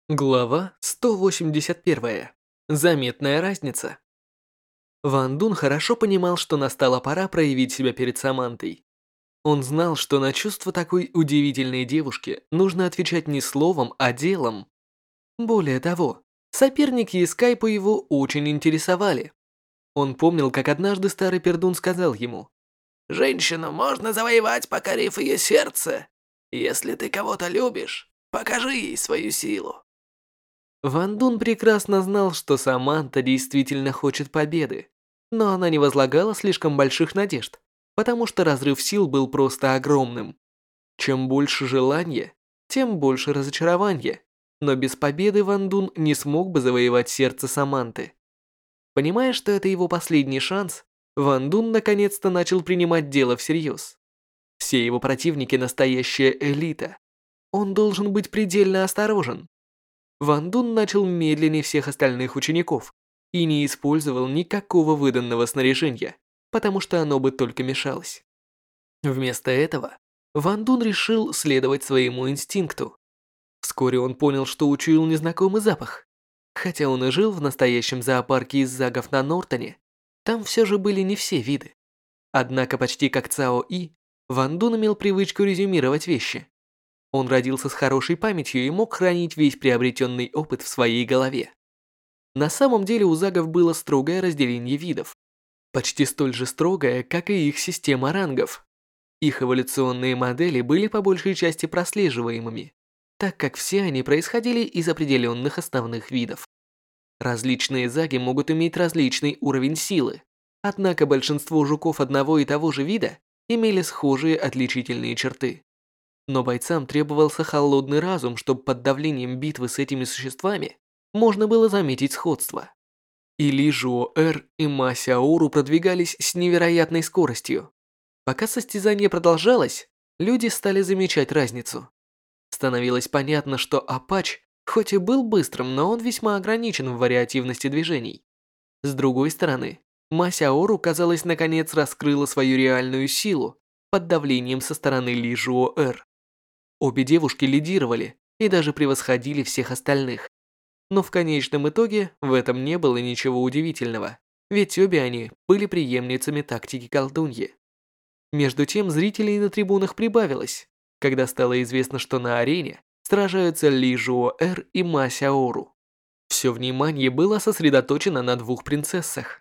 Глава 181. Заметная разница. Ван Дун хорошо понимал, что настала пора проявить себя перед Самантой. Он знал, что на чувства такой удивительной девушки нужно отвечать не словом, а делом. Более того, соперники из Скайпа его очень интересовали. Он помнил, как однажды старый пердун сказал ему: Женщину можно завоевать, покорив ее сердце. Если ты кого-то любишь, покажи ей свою силу. Ван Дун прекрасно знал, что Саманта действительно хочет победы, но она не возлагала слишком больших надежд, потому что разрыв сил был просто огромным. Чем больше желания, тем больше разочарования, но без победы Ван Дун не смог бы завоевать сердце Саманты. Понимая, что это его последний шанс, Ван Дун наконец-то начал принимать дело всерьез. Все его противники настоящая элита. Он должен быть предельно осторожен. Ван Дун начал медленнее всех остальных учеников и не использовал никакого выданного снаряжения, потому что оно бы только мешалось. Вместо этого Ван Дун решил следовать своему инстинкту. Вскоре он понял, что учуял незнакомый запах. Хотя он и жил в настоящем зоопарке из загов на Нортоне, там все же были не все виды. Однако почти как Цао И, Ван Дун имел привычку резюмировать вещи. Он родился с хорошей памятью и мог хранить весь приобретенный опыт в своей голове. На самом деле у загов было строгое разделение видов. Почти столь же строгое, как и их система рангов. Их эволюционные модели были по большей части прослеживаемыми, так как все они происходили из определенных основных видов. Различные заги могут иметь различный уровень силы, однако большинство жуков одного и того же вида имели схожие отличительные черты. Но бойцам требовался холодный разум, чтобы под давлением битвы с этими существами можно было заметить сходство. И Ли Жуо-Эр и Ма Сяору продвигались с невероятной скоростью. Пока состязание продолжалось, люди стали замечать разницу. Становилось понятно, что Апач, хоть и был быстрым, но он весьма ограничен в вариативности движений. С другой стороны, Ма Сяору, казалось, наконец раскрыла свою реальную силу под давлением со стороны Ли Жуо-Эр. Обе девушки лидировали и даже превосходили всех остальных. Но в конечном итоге в этом не было ничего удивительного, ведь обе они были преемницами тактики колдуньи. Между тем зрителей на трибунах прибавилось, когда стало известно, что на арене сражаются Ли Жуо-Эр и Ма Сяору. Все внимание было сосредоточено на двух принцессах.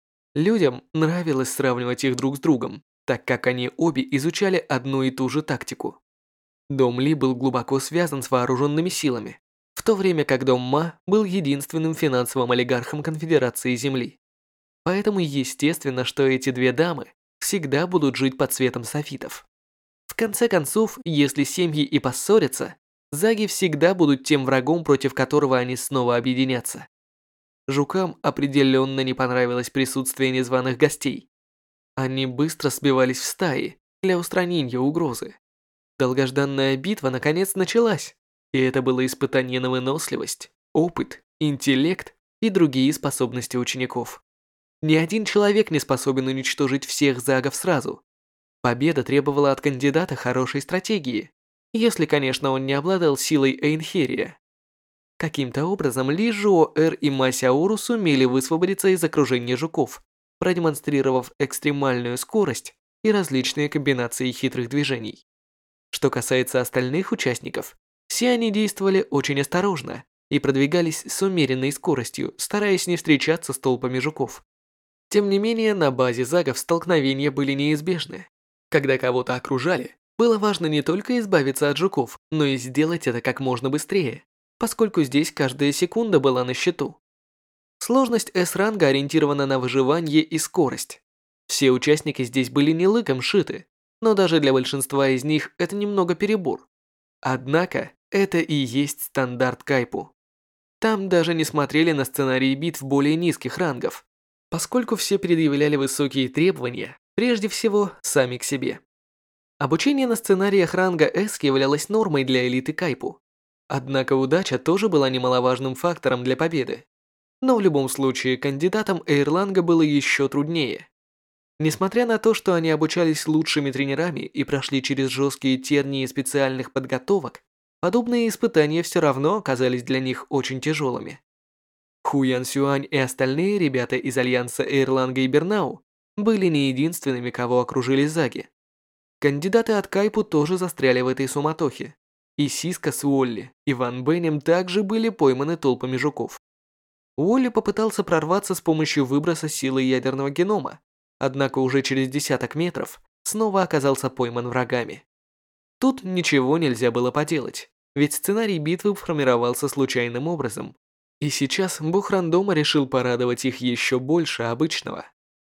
Людям нравилось сравнивать их друг с другом, так как они обе изучали одну и ту же тактику. Дом Ли был глубоко связан с вооруженными силами, в то время как Дом Ма был единственным финансовым олигархом Конфедерации Земли. Поэтому естественно, что эти две дамы всегда будут жить под светом софитов. В конце концов, если семьи и поссорятся, заги всегда будут тем врагом, против которого они снова объединятся. Жукам определенно не понравилось присутствие незваных гостей. Они быстро сбивались в стаи для устранения угрозы. Долгожданная битва наконец началась, и это было испытание на выносливость, опыт, интеллект и другие способности учеников. Ни один человек не способен уничтожить всех загов сразу. Победа требовала от кандидата хорошей стратегии, если, конечно, он не обладал силой Эйнхерия. Каким-то образом Ли Жуо-Эр и Ма Сяору сумели высвободиться из окружения жуков, продемонстрировав экстремальную скорость и различные комбинации хитрых движений. Что касается остальных участников, все они действовали очень осторожно и продвигались с умеренной скоростью, стараясь не встречаться с толпами жуков. Тем не менее, на базе загов столкновения были неизбежны. Когда кого-то окружали, было важно не только избавиться от жуков, но и сделать это как можно быстрее, поскольку здесь каждая секунда была на счету. Сложность S-ранга ориентирована на выживание и скорость. Все участники здесь были не лыком шиты, но даже для большинства из них это немного перебор. Однако, это и есть стандарт Кайпу. Там даже не смотрели на сценарии битв более низких рангов, поскольку все предъявляли высокие требования, прежде всего, сами к себе. Обучение на сценариях ранга S являлось нормой для элиты Кайпу. Однако удача тоже была немаловажным фактором для победы. Но в любом случае, кандидатам Эйрланга было еще труднее. Несмотря на то, что они обучались лучшими тренерами и прошли через жесткие тернии специальных подготовок, подобные испытания все равно оказались для них очень тяжелыми. Ху Ян Сюань и остальные ребята из альянса Эйрланга и Бернау были не единственными, кого окружили заги. Кандидаты от Кайпу тоже застряли в этой суматохе. И Сиска с Уолли и Ван Бенем также были пойманы толпами жуков. Уолли попытался прорваться с помощью выброса силы ядерного генома, однако уже через десяток метров снова оказался пойман врагами. Тут ничего нельзя было поделать, ведь сценарий битвы формировался случайным образом. И сейчас бог рандома решил порадовать их еще больше обычного.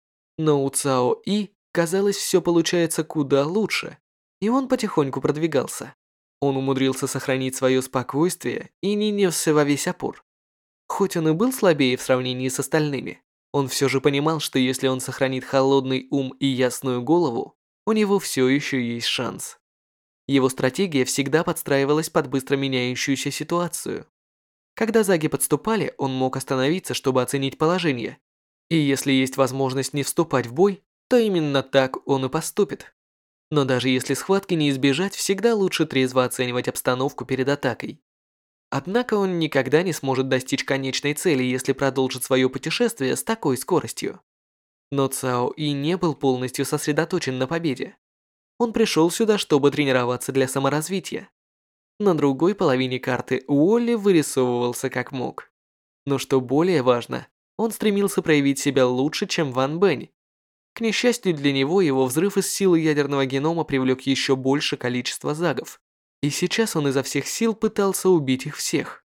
Но у Цао И, казалось, все получается куда лучше, и он потихоньку продвигался. Он умудрился сохранить свое спокойствие и не несся во весь опор. Хоть он и был слабее в сравнении с остальными, он все же понимал, что если он сохранит холодный ум и ясную голову, у него все еще есть шанс. Его стратегия всегда подстраивалась под быстро меняющуюся ситуацию. Когда заги подступали, он мог остановиться, чтобы оценить положение. И если есть возможность не вступать в бой, то именно так он и поступит. Но даже если схватки не избежать, всегда лучше трезво оценивать обстановку перед атакой. Однако он никогда не сможет достичь конечной цели, если продолжит свое путешествие с такой скоростью. Но Цао И не был полностью сосредоточен на победе. Он пришел сюда, чтобы тренироваться для саморазвития. На другой половине карты Уолли вырисовывался как мог. Но что более важно, он стремился проявить себя лучше, чем Ван Бэнь. К несчастью для него, его взрыв из силы ядерного генома привлек еще больше количества загов. И сейчас он изо всех сил пытался убить их всех.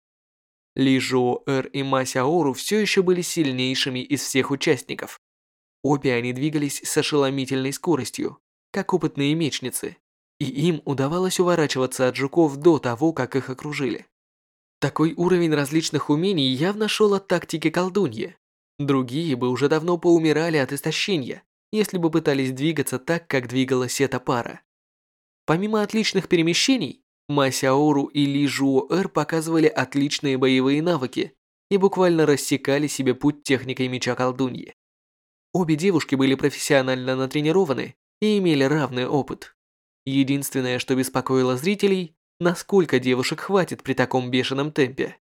Ли Жуо Эр и Ма Сяору все еще были сильнейшими из всех участников. Обе они двигались с ошеломительной скоростью, как опытные мечницы, и им удавалось уворачиваться от жуков до того, как их окружили. Такой уровень различных умений явно шел от тактики колдуньи. Другие бы уже давно поумирали от истощения, если бы пытались двигаться так, как двигалась эта пара. Помимо отличных перемещений, Ма Сяору и Ли Жуо Эр показывали отличные боевые навыки и буквально рассекали себе путь техникой меча колдуньи. Обе девушки были профессионально натренированы и имели равный опыт. Единственное, что беспокоило зрителей, насколько девушек хватит при таком бешеном темпе.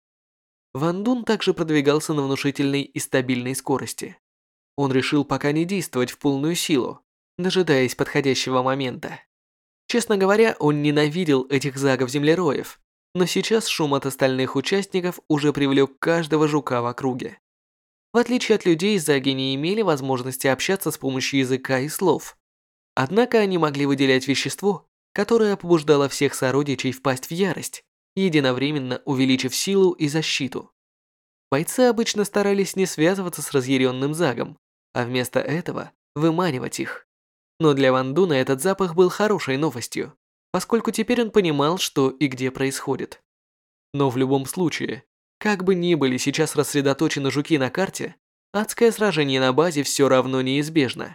Ван Дун также продвигался на внушительной и стабильной скорости. Он решил пока не действовать в полную силу, дожидаясь подходящего момента. Честно говоря, он ненавидел этих загов-землероев, но сейчас шум от остальных участников уже привлек каждого жука в округе. В отличие от людей, заги не имели возможности общаться с помощью языка и слов. Однако они могли выделять вещество, которое побуждало всех сородичей впасть в ярость, единовременно увеличив силу и защиту. Бойцы обычно старались не связываться с разъяренным загом, а вместо этого выманивать их. Но для Ван Дуна этот запах был хорошей новостью, поскольку теперь он понимал, что и где происходит. Но в любом случае, как бы ни были сейчас рассредоточены жуки на карте, адское сражение на базе все равно неизбежно.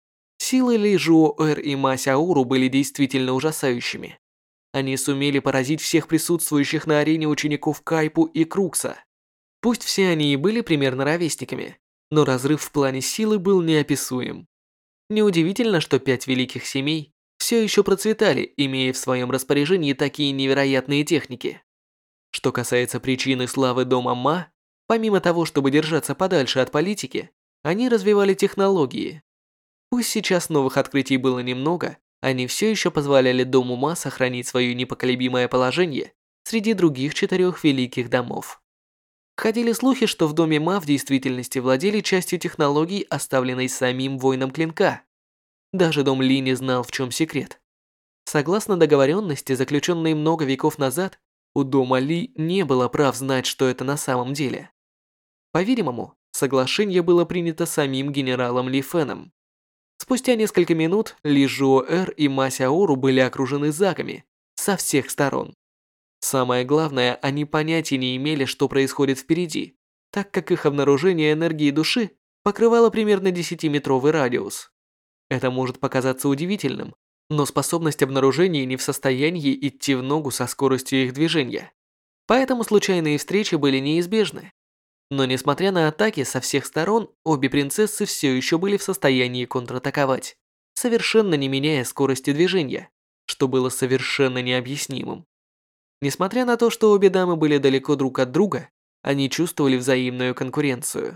Силы Ли Жуо Эр и Ма Сяору были действительно ужасающими. Они сумели поразить всех присутствующих на арене учеников Кайпу и Крукса. Пусть все они и были примерно ровесниками, но разрыв в плане силы был неописуем. Неудивительно, что 5 великих семей все еще процветали, имея в своем распоряжении такие невероятные техники. Что касается причины славы дома Ма, помимо того, чтобы держаться подальше от политики, они развивали технологии. Пусть сейчас новых открытий было немного, они все еще позволяли дому Ма сохранить свое непоколебимое положение среди других 4 великих домов. Ходили слухи, что в доме Ма в действительности владели частью технологий, оставленной самим воином клинка. Даже дом Ли не знал, в чем секрет. Согласно договоренности, заключенной много веков назад, у дома Ли не было прав знать, что это на самом деле. По-видимому, соглашение было принято самим генералом Ли Феном. Спустя несколько минут Ли Жуо Эр и Ма Сяору были окружены загами со всех сторон. Самое главное, они понятия не имели, что происходит впереди, так как их обнаружение энергии души покрывало примерно 10-метровый радиус. Это может показаться удивительным, но способность обнаружения не в состоянии идти в ногу со скоростью их движения. Поэтому случайные встречи были неизбежны. Но несмотря на атаки со всех сторон, обе принцессы все еще были в состоянии контратаковать, совершенно не меняя скорости движения, что было совершенно необъяснимым. Несмотря на то, что обе дамы были далеко друг от друга, они чувствовали взаимную конкуренцию.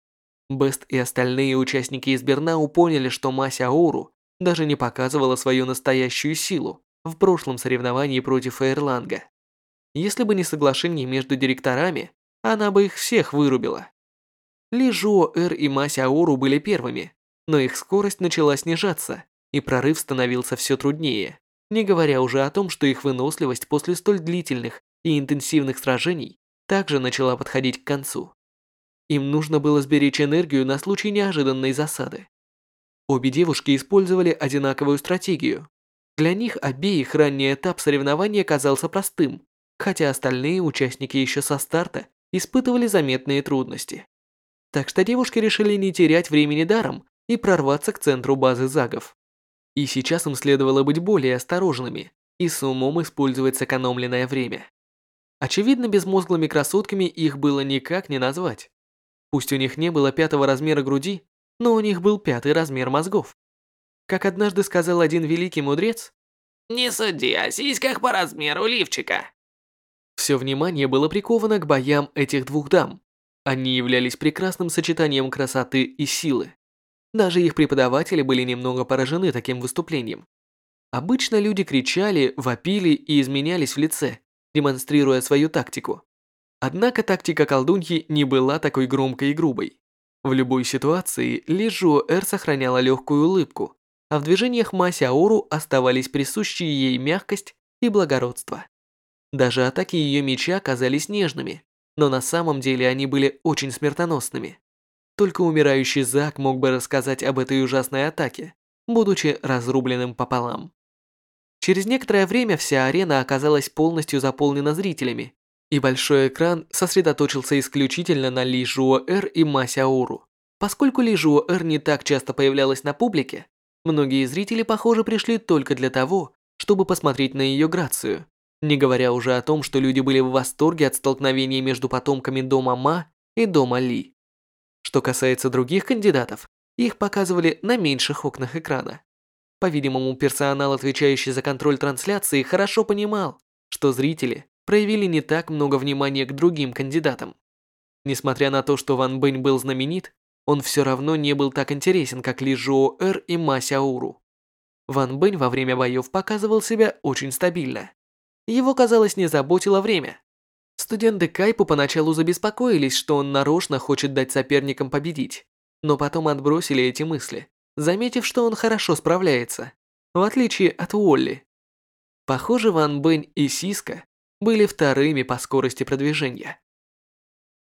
Бест и остальные участники из Бернау поняли, что Ма Сяору даже не показывала свою настоящую силу в прошлом соревновании против Эйрланга. Если бы не соглашение между директорами, она бы их всех вырубила. Ли Жуо-Эр и Ма Сяору были первыми, но их скорость начала снижаться, и прорыв становился все труднее, не говоря уже о том, что их выносливость после столь длительных и интенсивных сражений также начала подходить к концу. Им нужно было сберечь энергию на случай неожиданной засады. Обе девушки использовали одинаковую стратегию. Для них обеих ранний этап соревнования казался простым, хотя остальные участники еще со старта испытывали заметные трудности. Так что девушки решили не терять времени даром и прорваться к центру базы загов. И сейчас им следовало быть более осторожными и с умом использовать сэкономленное время. Очевидно, безмозглыми красотками их было никак не назвать. Пусть у них не было 5-го размера груди, но у них был 5-й размер мозгов. Как однажды сказал один великий мудрец, Не суди о сиськах по размеру лифчика. все внимание было приковано к боям этих двух дам. Они являлись прекрасным сочетанием красоты и силы. Даже их преподаватели были немного поражены таким выступлением. Обычно люди кричали, вопили и изменялись в лице, демонстрируя свою тактику. Однако тактика колдуньи не была такой громкой и грубой. В любой ситуации Ли Жуо-Эр сохраняла легкую улыбку, а в движениях Ма Сяору оставались присущие ей мягкость и благородство. Даже атаки ее меча казались нежными, но на самом деле они были очень смертоносными. Только умирающий Зак мог бы рассказать об этой ужасной атаке, будучи разрубленным пополам. Через некоторое время вся арена оказалась полностью заполнена зрителями, и большой экран сосредоточился исключительно на Ли Жуо-Эр и Ма Сяору. Поскольку Ли Жуо-Эр не так часто появлялась на публике, многие зрители, похоже, пришли только для того, чтобы посмотреть на ее грацию, не говоря уже о том, что люди были в восторге от столкновения между потомками дома Ма и дома Ли. Что касается других кандидатов, их показывали на меньших окнах экрана. По-видимому, персонал, отвечающий за контроль трансляции, хорошо понимал, что зрители проявили не так много внимания к другим кандидатам. Несмотря на то, что Ван Бэнь был знаменит, он все равно не был так интересен, как Ли Жуо-Эр и Ма Сяору. Ван Бэнь во время боев показывал себя очень стабильно. Его, казалось, не заботило время. Студенты Кайпу поначалу забеспокоились, что он нарочно хочет дать соперникам победить, но потом отбросили эти мысли, заметив, что он хорошо справляется, в отличие от Уолли. Похоже, Ван Бэнь и Сиска были вторыми по скорости продвижения.